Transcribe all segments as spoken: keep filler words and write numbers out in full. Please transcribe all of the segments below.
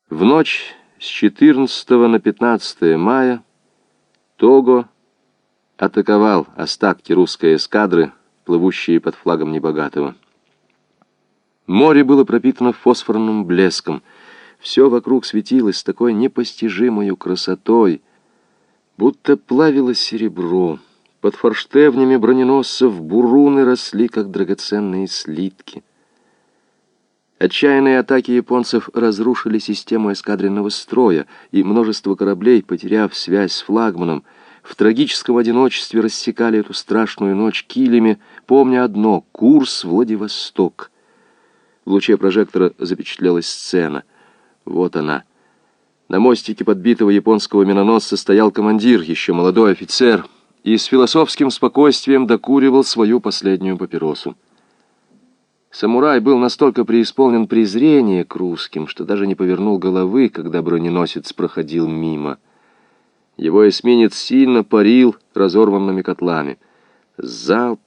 В ночь с четырнадцатого на пятнадцатое мая Того атаковал остатки русской эскадры, плывущие под флагом Небогатого. Море было пропитано фосфорным блеском. Все вокруг светилось с такой непостижимой красотой, будто плавилось серебро. Под форштевнями броненосцев буруны росли, как драгоценные слитки. Отчаянные атаки японцев разрушили систему эскадренного строя, и множество кораблей, потеряв связь с флагманом, в трагическом одиночестве рассекали эту страшную ночь килями, помня одно — курс Владивосток. В луче прожектора запечатлелась сцена. Вот она. На мостике подбитого японского миноносца стоял командир, еще молодой офицер, и с философским спокойствием докуривал свою последнюю папиросу. Самурай был настолько преисполнен презрения к русским, что даже не повернул головы, когда броненосец проходил мимо. Его эсминец сильно парил разорванными котлами. Залп!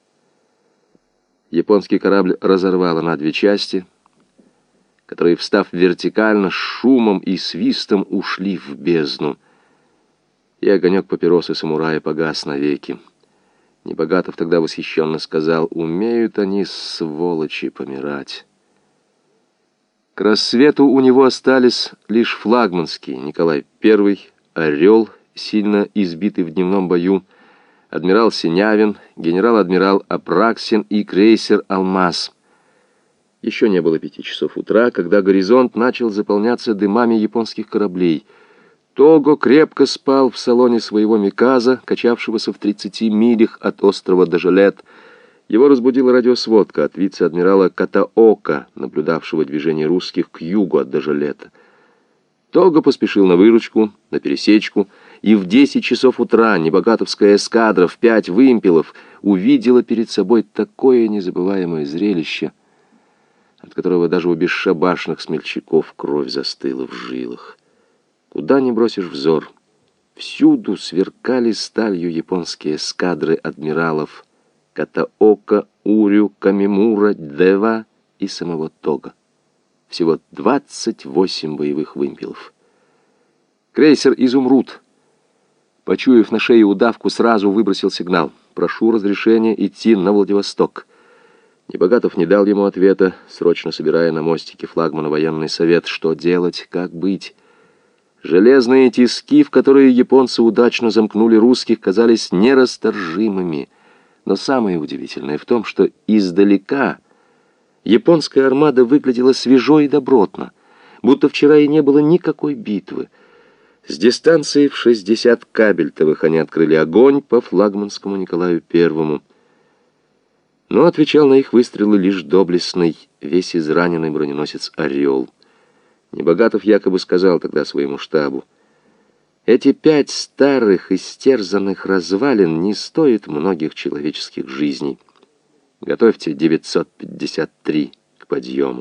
Японский корабль разорвало на две части, которые, встав вертикально, с шумом и свистом ушли в бездну. И огонек папиросы самурая погас навеки. Небогатов тогда восхищенно сказал: «Умеют они, сволочи, помирать». К рассвету у него остались лишь флагманские Николай Первый, «Орел», сильно избитый в дневном бою, адмирал Синявин, генерал-адмирал Апраксин и крейсер «Алмаз». Еще не было пяти часов утра, когда горизонт начал заполняться дымами японских кораблей. Того крепко спал в салоне своего Миказа, качавшегося в тридцати милях от острова Дожалет. Его разбудила радиосводка от вице-адмирала Катаока, наблюдавшего движение русских к югу от Дожалета. Того поспешил на выручку, на пересечку, и в десять часов утра небогатовская эскадра в пять вымпелов увидела перед собой такое незабываемое зрелище, от которого даже у бесшабашных смельчаков кровь застыла в жилах. Куда ни бросишь взор, всюду сверкали сталью японские эскадры адмиралов Катаока, Урю, Камимура, Дева и самого Того. Всего двадцать восемь боевых вымпелов. Крейсер «Изумруд», почуяв на шее удавку, сразу выбросил сигнал: «Прошу разрешения идти на Владивосток». Небогатов не дал ему ответа, срочно собирая на мостике флагмана военный совет. Что делать, как быть? Железные тиски, в которые японцы удачно замкнули русских, казались нерасторжимыми. Но самое удивительное в том, что издалека японская армада выглядела свежо и добротно, будто вчера и не было никакой битвы. С дистанции в шестьдесят кабельтовых они открыли огонь по флагманскому Николаю Первому. Но отвечал на их выстрелы лишь доблестный, весь израненный броненосец «Орел». Небогатов якобы сказал тогда своему штабу: «Эти пять старых истерзанных развалин не стоят многих человеческих жизней. Готовьте девятьсот пятьдесят три к подъему».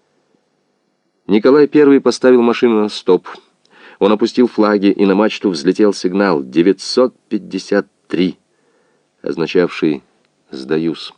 Николай Первый поставил машину на стоп. Он опустил флаги, и на мачту взлетел сигнал девятьсот пятьдесят три, означавший «сдаюсь».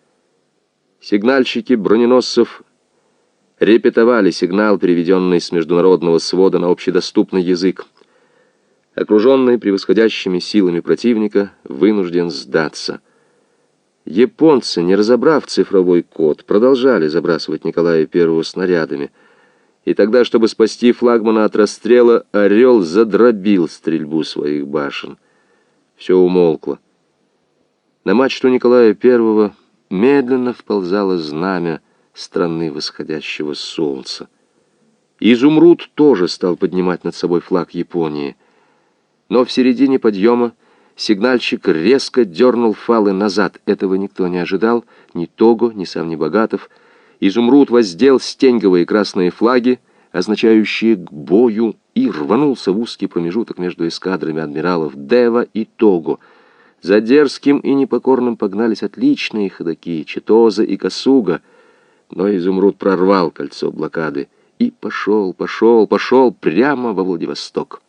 Сигнальщики броненосцев репетовали сигнал, переведенный с международного свода на общедоступный язык. Окруженный превосходящими силами противника, вынужден сдаться. Японцы, не разобрав цифровой код, продолжали забрасывать Николая Первого снарядами. И тогда, чтобы спасти флагмана от расстрела, «Орел» задробил стрельбу своих башен. Все умолкло. На мачту Николая Первого медленно вползало знамя страны восходящего солнца. «Изумруд» тоже стал поднимать над собой флаг Японии. Но в середине подъема сигнальщик резко дернул фалы назад. Этого никто не ожидал, ни Того, ни сам Небогатов. «Изумруд» воздел стенговые красные флаги, означающие «к бою», и рванулся в узкий промежуток между эскадрами адмиралов Дева и Того. За дерзким и непокорным погнались отличные ходоки Читоза и Касуга, но «Изумруд» прорвал кольцо блокады и пошел, пошел, пошел прямо во Владивосток.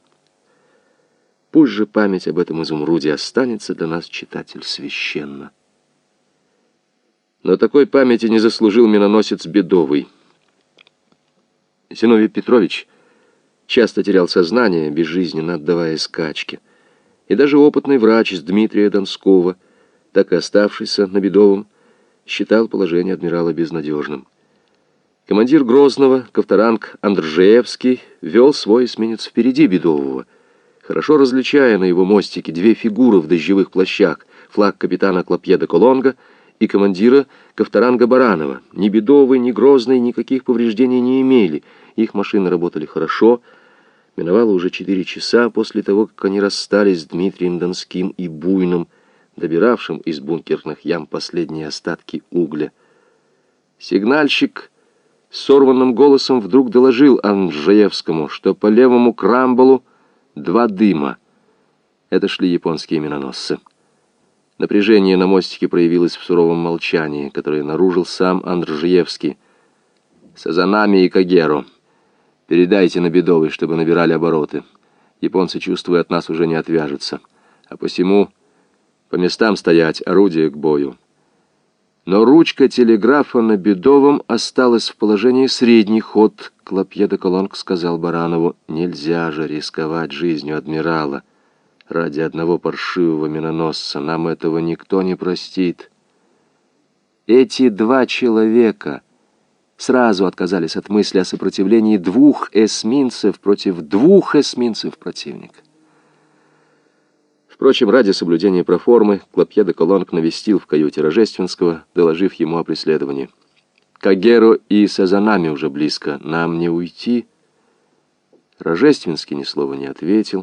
Пусть же память об этом «Изумруде» останется для нас, читатель, священна. Но такой памяти не заслужил миноносец Бедовый. Зиновий Петрович часто терял сознание, безжизненно отдавая скачки. И даже опытный врач из Дмитрия Донского, так и оставшийся на Бедовом, считал положение адмирала безнадежным. Командир Грозного, Ковторанг Андржеевский, вел свой эсминец впереди Бедового, хорошо различая на его мостике две фигуры в дождевых плащах, флаг капитана Клопье де Колонга и командира Ковторанга Баранова. Ни Бедовый, ни Грозный никаких повреждений не имели, их машины работали хорошо. Миновало уже четыре часа после того, как они расстались с Дмитрием Донским и Буйным, добиравшим из бункерных ям последние остатки угля. Сигнальщик с сорванным голосом вдруг доложил Андржеевскому, что по левому крамболу два дыма. Это шли японские миноносцы. Напряжение на мостике проявилось в суровом молчании, которое нарушил сам Андржеевский. «Сазанами и Кагеру. Передайте на Бедовый, чтобы набирали обороты. Японцы, чувствуя, от нас уже не отвяжутся. А посему по местам стоять, орудие к бою». Но ручка телеграфа на Бедовом осталась в положении средний ход. Клопье де Колонг сказал Баранову: «Нельзя же рисковать жизнью адмирала ради одного паршивого миноносца. Нам этого никто не простит». Эти два человека сразу отказались от мысли о сопротивлении двух эсминцев против двух эсминцев противника. Впрочем, ради соблюдения проформы, Клопье де Колонг навестил в каюте Рожественского, доложив ему о преследовании. «Кагеру и Сазанами уже близко. Нам не уйти?» Рожественский ни слова не ответил.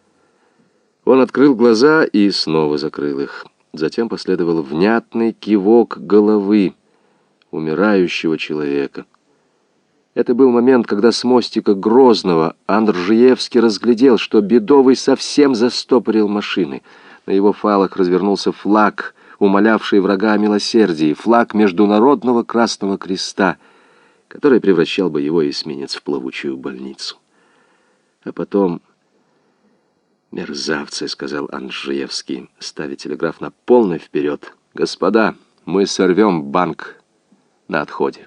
Он открыл глаза и снова закрыл их. Затем последовал внятный кивок головы умирающего человека. Это был момент, когда с мостика Грозного Андржеевский разглядел, что Бедовый совсем застопорил машины. На его фалах развернулся флаг, умолявший врага о милосердии, флаг Международного Красного Креста, который превращал бы его эсминец в плавучую больницу. А потом... «Мерзавцы», — сказал Андржеевский, ставя телеграф на полный вперед. «Господа, мы сорвем банк на отходе».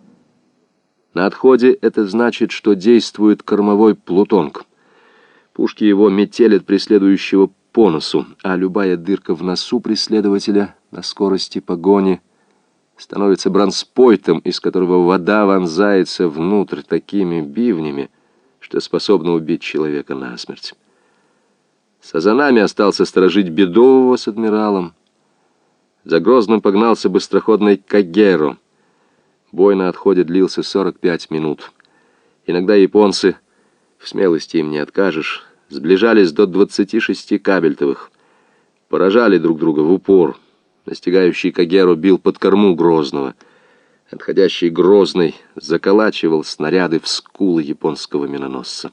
На отходе это значит, что действует кормовой плутонг. Пушки его метелят преследующего по носу, а любая дырка в носу преследователя на скорости погони становится бронспойтом, из которого вода вонзается внутрь такими бивнями, что способна убить человека насмерть. Сазанами остался сторожить Бедового с адмиралом. За Грозным погнался быстроходный Кагеру. Бой на отходе длился сорок пять минут. Иногда японцы, в смелости им не откажешь, сближались до двадцати шести кабельтовых, поражали друг друга в упор. Настигающий Кагеру бил под корму Грозного. Отходящий Грозный заколачивал снаряды в скулы японского миноносца.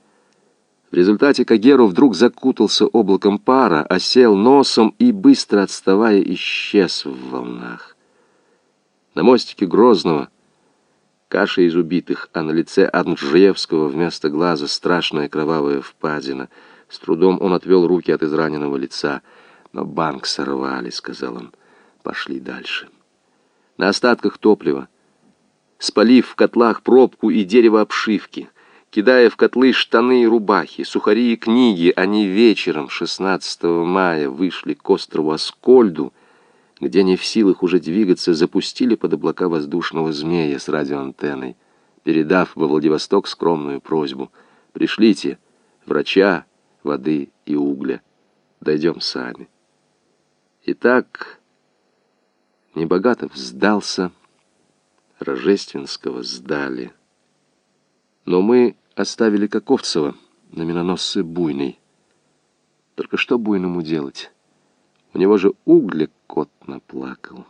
В результате Кагеру вдруг закутался облаком пара, осел носом и, быстро отставая, исчез в волнах. На мостике Грозного каша из убитых, а на лице Андржеевского вместо глаза страшная кровавая впадина. С трудом он отвел руки от израненного лица. «Но банк сорвали», — сказал он. «Пошли дальше». На остатках топлива, спалив в котлах пробку и дерево обшивки, кидая в котлы штаны и рубахи, сухари и книги, они вечером шестнадцатого мая вышли к острову Аскольду, где не в силах уже двигаться, запустили под облака воздушного змея с радиоантенной, передав во Владивосток скромную просьбу: «Пришлите врача, воды и угля. Дойдем сами». Итак, Небогатов сдался, Рожественского сдали. Но мы оставили Каковцева на миноносце Буйный. Только что Буйному делать? У него же угля кот наплакал.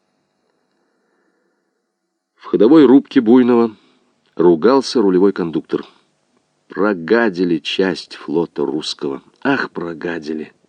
В ходовой рубке Буйного ругался рулевой кондуктор. Прогадили часть флота русского. Ах, прогадили!